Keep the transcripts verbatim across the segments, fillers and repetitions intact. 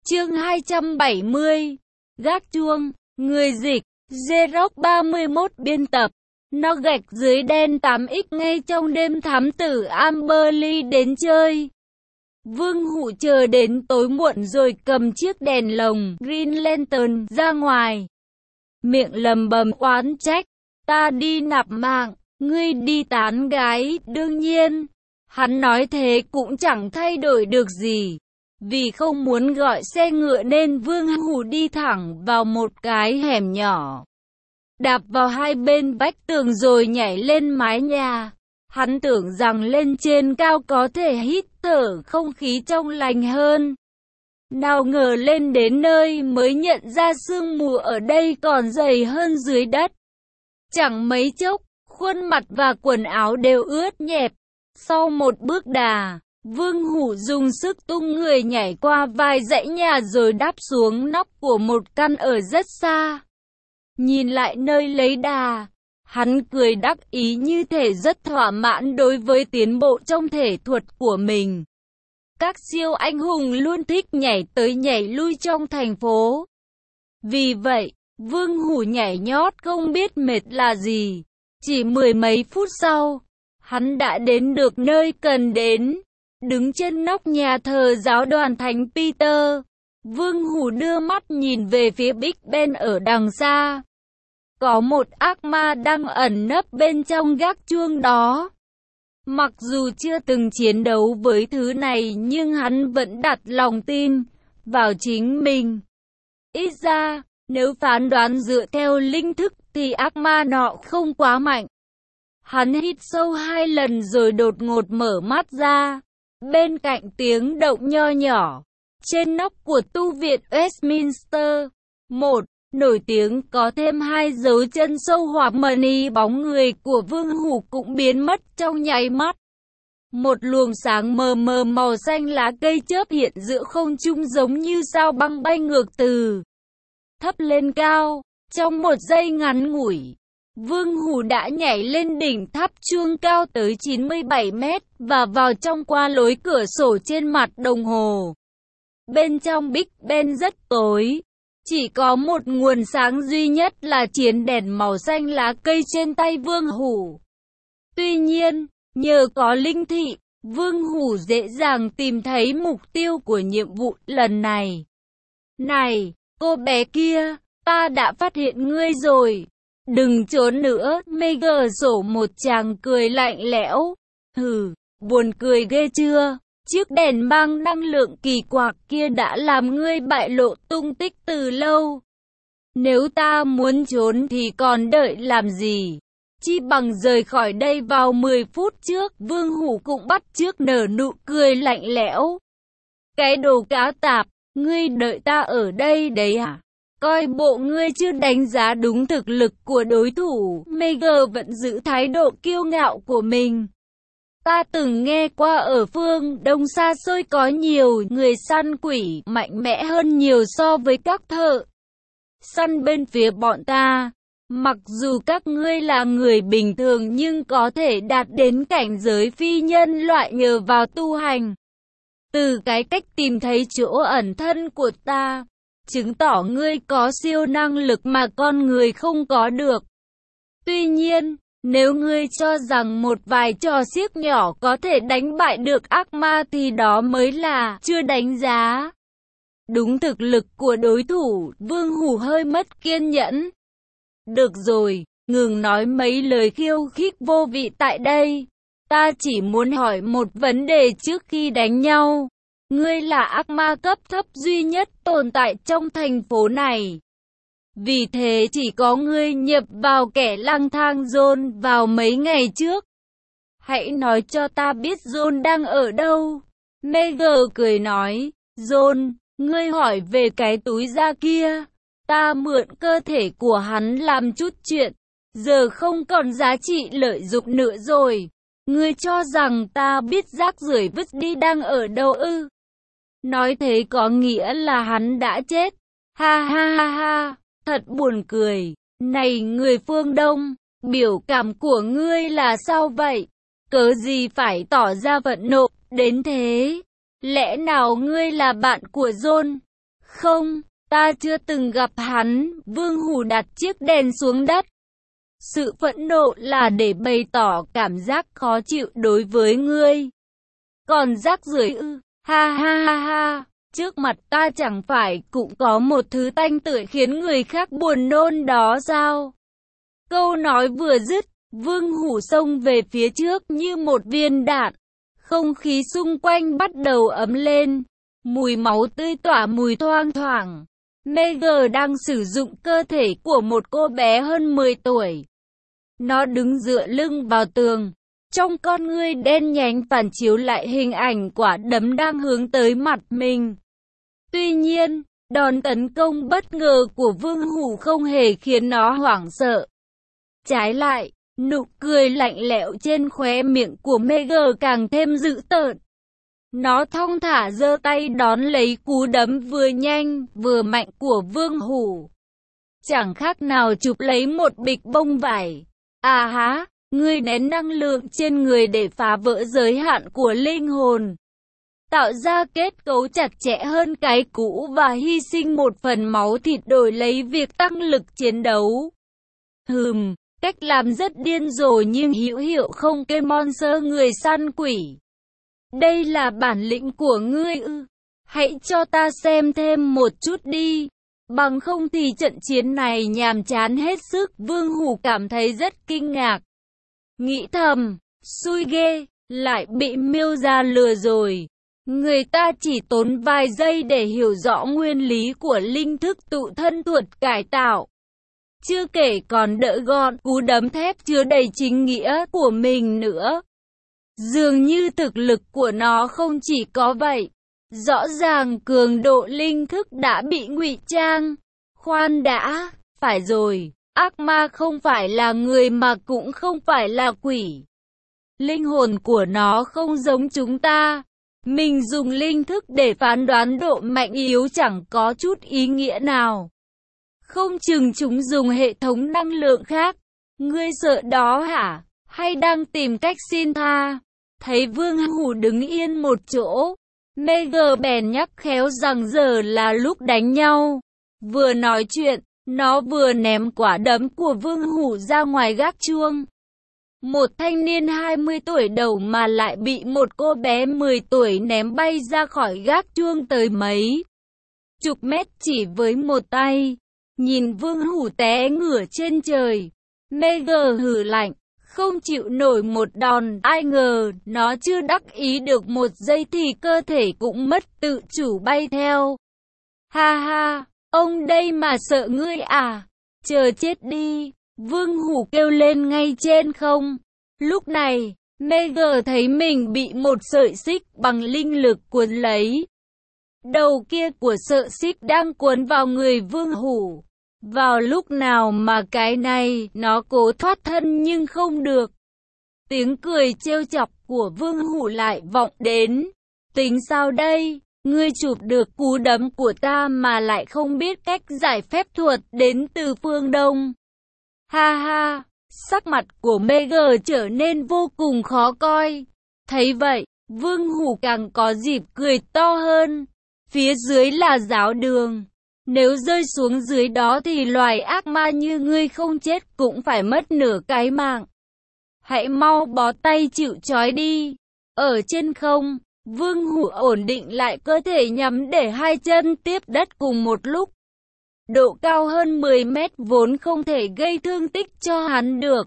Chương hai trăm bảy mươi. Gác chuông. Người dịch. Xerox ba mươi mốt biên tập. Nó gạch dưới đen tám x ngay trong đêm thám tử Amberley đến chơi. Vương Hủ chờ đến tối muộn rồi cầm chiếc đèn lồng Green Lantern ra ngoài. Miệng lầm bầm oán trách. Ta đi nạp mạng, ngươi đi tán gái, đương nhiên. Hắn nói thế cũng chẳng thay đổi được gì. Vì không muốn gọi xe ngựa nên Vương Hủ đi thẳng vào một cái hẻm nhỏ. Đạp vào hai bên vách tường rồi nhảy lên mái nhà. Hắn tưởng rằng lên trên cao có thể hít thở không khí trong lành hơn. Nào ngờ lên đến nơi mới nhận ra sương mù ở đây còn dày hơn dưới đất. Chẳng mấy chốc, khuôn mặt và quần áo đều ướt nhẹp. Sau một bước đà, Vương Hủ dùng sức tung người nhảy qua vài dãy nhà rồi đáp xuống nóc của một căn ở rất xa. Nhìn lại nơi lấy đà, hắn cười đắc ý như thể rất thỏa mãn đối với tiến bộ trong thể thuật của mình. Các siêu anh hùng luôn thích nhảy tới nhảy lui trong thành phố. Vì vậy, Vương Hủ nhảy nhót không biết mệt là gì. Chỉ mười mấy phút sau, hắn đã đến được nơi cần đến. Đứng trên nóc nhà thờ giáo đoàn Thánh Peter, Vương Hủ đưa mắt nhìn về phía Big Ben ở đằng xa. Có một ác ma đang ẩn nấp bên trong gác chuông đó. Mặc dù chưa từng chiến đấu với thứ này nhưng hắn vẫn đặt lòng tin vào chính mình. Ít ra, nếu phán đoán dựa theo linh thức thì ác ma nọ không quá mạnh. Hắn hít sâu hai lần rồi đột ngột mở mắt ra. Bên cạnh tiếng động nho nhỏ, trên nóc của tu viện Westminster, một, nổi tiếng có thêm hai dấu chân sâu hoặc mani bóng người của Vương Hủ cũng biến mất trong nháy mắt. Một luồng sáng mờ mờ màu xanh lá cây chớp hiện giữa không trung giống như sao băng bay ngược từ thấp lên cao. Trong một giây ngắn ngủi, Vương Hủ đã nhảy lên đỉnh tháp chuông cao tới chín mươi bảy mét và vào trong qua lối cửa sổ trên mặt đồng hồ. Bên trong Big Ben rất tối, chỉ có một nguồn sáng duy nhất là chiến đèn màu xanh lá cây trên tay Vương Hủ. Tuy nhiên, nhờ có linh thị, Vương Hủ dễ dàng tìm thấy mục tiêu của nhiệm vụ lần này. Này, cô bé kia, ta đã phát hiện ngươi rồi. Đừng trốn nữa, Megan sổ một chàng cười lạnh lẽo. Hừ, buồn cười ghê chưa? Chiếc đèn mang năng lượng kỳ quặc kia đã làm ngươi bại lộ tung tích từ lâu. Nếu ta muốn trốn thì còn đợi làm gì? Chi bằng rời khỏi đây vào mười phút trước. Vương Hủ cũng bắt chước nở nụ cười lạnh lẽo. Cái đồ cá tạp, ngươi đợi ta ở đây đấy à? Coi bộ ngươi chưa đánh giá đúng thực lực của đối thủ. Megan vẫn giữ thái độ kiêu ngạo của mình. Ta từng nghe qua ở phương Đông xa xôi có nhiều người săn quỷ mạnh mẽ hơn nhiều so với các thợ săn bên phía bọn ta. Mặc dù các ngươi là người bình thường nhưng có thể đạt đến cảnh giới phi nhân loại nhờ vào tu hành. Từ cái cách tìm thấy chỗ ẩn thân của ta, chứng tỏ ngươi có siêu năng lực mà con người không có được. Tuy nhiên, nếu ngươi cho rằng một vài trò xiếc nhỏ có thể đánh bại được ác ma thì đó mới là chưa đánh giá đúng thực lực của đối thủ. Vương Hủ hơi mất kiên nhẫn. Được rồi, ngừng nói mấy lời khiêu khích vô vị tại đây. Ta chỉ muốn hỏi một vấn đề trước khi đánh nhau. Ngươi là ác ma cấp thấp duy nhất tồn tại trong thành phố này. Vì thế chỉ có ngươi nhập vào kẻ lang thang John vào mấy ngày trước. Hãy nói cho ta biết John đang ở đâu. Megan cười nói. John, ngươi hỏi về cái túi da kia. Ta mượn cơ thể của hắn làm chút chuyện. Giờ không còn giá trị lợi dụng nữa rồi. Ngươi cho rằng ta biết rác rưởi vứt đi đang ở đâu ư? Nói thế có nghĩa là hắn đã chết. Ha ha ha ha, thật buồn cười. Này người phương Đông, biểu cảm của ngươi là sao vậy? Cớ gì phải tỏ ra vận nộ đến thế? Lẽ nào ngươi là bạn của John? Không, ta chưa từng gặp hắn. Vương Hủ đặt chiếc đèn xuống đất. Sự phẫn nộ là để bày tỏ cảm giác khó chịu đối với ngươi. Còn rác rưởi ư, ha ha ha ha, trước mặt ta chẳng phải cũng có một thứ tanh tưởi khiến người khác buồn nôn đó sao? Câu nói vừa dứt, Vương Hủ xông về phía trước như một viên đạn. Không khí xung quanh bắt đầu ấm lên, mùi máu tươi tỏa mùi thoang thoảng. Megan đang sử dụng cơ thể của một cô bé hơn mười tuổi. Nó đứng dựa lưng vào tường, trong con ngươi đen nhánh phản chiếu lại hình ảnh quả đấm đang hướng tới mặt mình. Tuy nhiên, đòn tấn công bất ngờ của Vương Hủ không hề khiến nó hoảng sợ. Trái lại, nụ cười lạnh lẽo trên khóe miệng của Megan càng thêm dữ tợn. Nó thong thả giơ tay đón lấy cú đấm vừa nhanh, vừa mạnh của Vương Hủ. Chẳng khác nào chụp lấy một bịch bông vải. À há, ngươi nén năng lượng trên người để phá vỡ giới hạn của linh hồn. Tạo ra kết cấu chặt chẽ hơn cái cũ và hy sinh một phần máu thịt đổi lấy việc tăng lực chiến đấu. Hừm, cách làm rất điên rồ nhưng hữu hiệu không kê monster người săn quỷ. Đây là bản lĩnh của ngươi ư? Hãy cho ta xem thêm một chút đi. Bằng không thì trận chiến này nhàm chán hết sức. Vương Hủ cảm thấy rất kinh ngạc. Nghĩ thầm, xui ghê, lại bị Miêu Gia lừa rồi. Người ta chỉ tốn vài giây để hiểu rõ nguyên lý của linh thức tụ thân thuật cải tạo. Chưa kể còn đỡ gọn cú đấm thép chứa đầy chính nghĩa của mình nữa. Dường như thực lực của nó không chỉ có vậy. Rõ ràng cường độ linh thức đã bị ngụy trang. Khoan đã, phải rồi, ác ma không phải là người mà cũng không phải là quỷ. Linh hồn của nó không giống chúng ta. Mình dùng linh thức để phán đoán độ mạnh yếu chẳng có chút ý nghĩa nào. Không chừng chúng dùng hệ thống năng lượng khác. Ngươi sợ đó hả? Hay đang tìm cách xin tha? Thấy Vương Hủ đứng yên một chỗ, Megan bèn nhắc khéo rằng giờ là lúc đánh nhau. Vừa nói chuyện, nó vừa ném quả đấm của Vương Hủ ra ngoài gác chuông. Một thanh niên hai mươi tuổi đầu mà lại bị một cô bé mười tuổi ném bay ra khỏi gác chuông tới mấy chục mét chỉ với một tay. Nhìn Vương Hủ té ngửa trên trời, Megan hừ lạnh, không chịu nổi một đòn. Ai ngờ, nó chưa đắc ý được một giây thì cơ thể cũng mất tự chủ bay theo. Ha ha, ông đây mà sợ ngươi à? Chờ chết đi! Vương Hủ kêu lên ngay trên không. Lúc này, Megan thấy mình bị một sợi xích bằng linh lực cuốn lấy. Đầu kia của sợi xích đang cuốn vào người Vương Hủ. Vào lúc nào mà cái này, nó cố thoát thân nhưng không được. Tiếng cười trêu chọc của Vương Hủ lại vọng đến. Tính sao đây? Ngươi chụp được cú đấm của ta mà lại không biết cách giải phép thuật đến từ phương Đông. Ha ha, sắc mặt của Megan trở nên vô cùng khó coi. Thấy vậy, Vương Hủ càng có dịp cười to hơn. Phía dưới là giáo đường. Nếu rơi xuống dưới đó thì loài ác ma như ngươi không chết cũng phải mất nửa cái mạng. Hãy mau bó tay chịu trói đi. Ở trên không, Vương Hủ ổn định lại cơ thể nhắm để hai chân tiếp đất cùng một lúc. Độ cao hơn mười mét vốn không thể gây thương tích cho hắn được.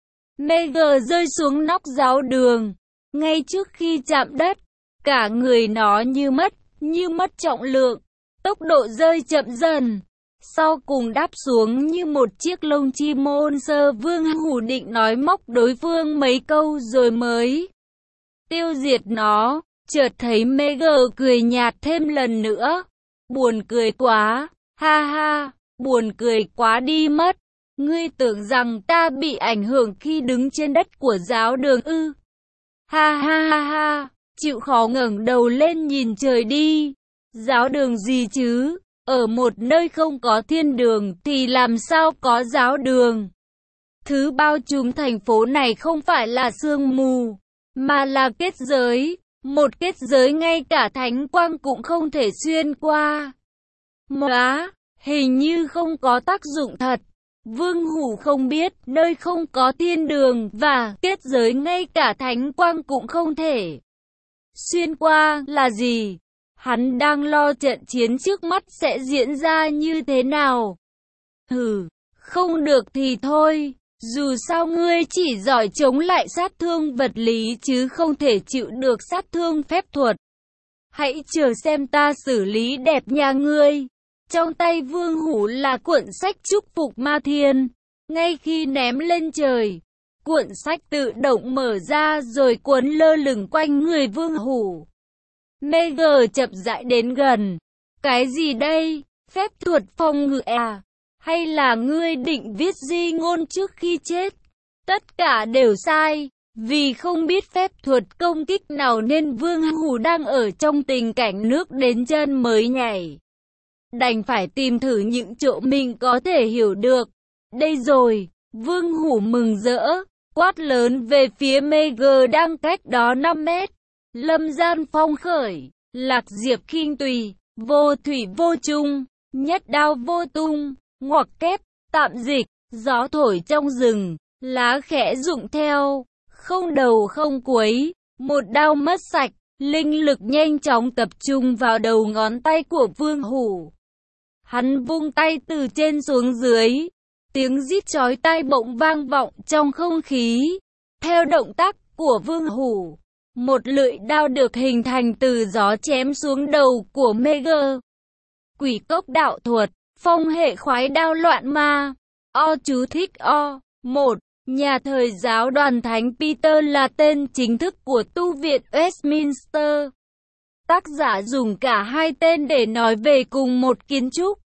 Megan rơi xuống nóc giáo đường. Ngay trước khi chạm đất, cả người nó như mất, như mất trọng lượng. Tốc độ rơi chậm dần, sau cùng đáp xuống như một chiếc lông chim monster. Vương Hủ định nói móc đối phương mấy câu rồi mới tiêu diệt nó. Chợt thấy Megan cười nhạt thêm lần nữa. Buồn cười quá, ha ha, buồn cười quá đi mất. Ngươi tưởng rằng ta bị ảnh hưởng khi đứng trên đất của giáo đường ư? Ha ha ha ha, chịu khó ngẩng đầu lên nhìn trời đi. Giáo đường gì chứ? Ở một nơi không có thiên đường thì làm sao có giáo đường? Thứ bao trùm thành phố này không phải là sương mù, mà là kết giới. Một kết giới ngay cả thánh quang cũng không thể xuyên qua. Móa, hình như không có tác dụng thật. Vương Hủ không biết, nơi không có thiên đường và kết giới ngay cả thánh quang cũng không thể xuyên qua là gì. Hắn đang lo trận chiến trước mắt sẽ diễn ra như thế nào. Hừ, không được thì thôi, dù sao ngươi chỉ giỏi chống lại sát thương vật lý chứ không thể chịu được sát thương phép thuật. Hãy chờ xem ta xử lý đẹp nhà ngươi. Trong tay Vương Hủ là cuộn sách chúc phục ma thiên. Ngay khi ném lên trời, cuộn sách tự động mở ra rồi cuốn lơ lửng quanh người Vương Hủ. Meger chậm rãi đến gần. Cái gì đây? Phép thuật phòng ngự à? Hay là ngươi định viết di ngôn trước khi chết? Tất cả đều sai. Vì không biết phép thuật công kích nào nên Vương Hủ đang ở trong tình cảnh nước đến chân mới nhảy. Đành phải tìm thử những chỗ mình có thể hiểu được. Đây rồi, Vương Hủ mừng rỡ, quát lớn về phía Meger đang cách đó năm mét. Lâm gian phong khởi, lạc diệp khinh tùy, vô thủy vô chung, nhất đao vô tung, ngoặc kép, tạm dịch, gió thổi trong rừng, lá khẽ rụng theo, không đầu không cuối, một đao mất sạch, linh lực nhanh chóng tập trung vào đầu ngón tay của Vương Hủ. Hắn vung tay từ trên xuống dưới, tiếng rít chói tai bỗng vang vọng trong không khí. Theo động tác của Vương Hủ, một lưỡi đao được hình thành từ gió chém xuống đầu của Meger. Quỷ cốc đạo thuật, phong hệ khoái đao loạn ma. O chú thích O. một. Nhà thời giáo đoàn thánh Peter là tên chính thức của tu viện Westminster. Tác giả dùng cả hai tên để nói về cùng một kiến trúc.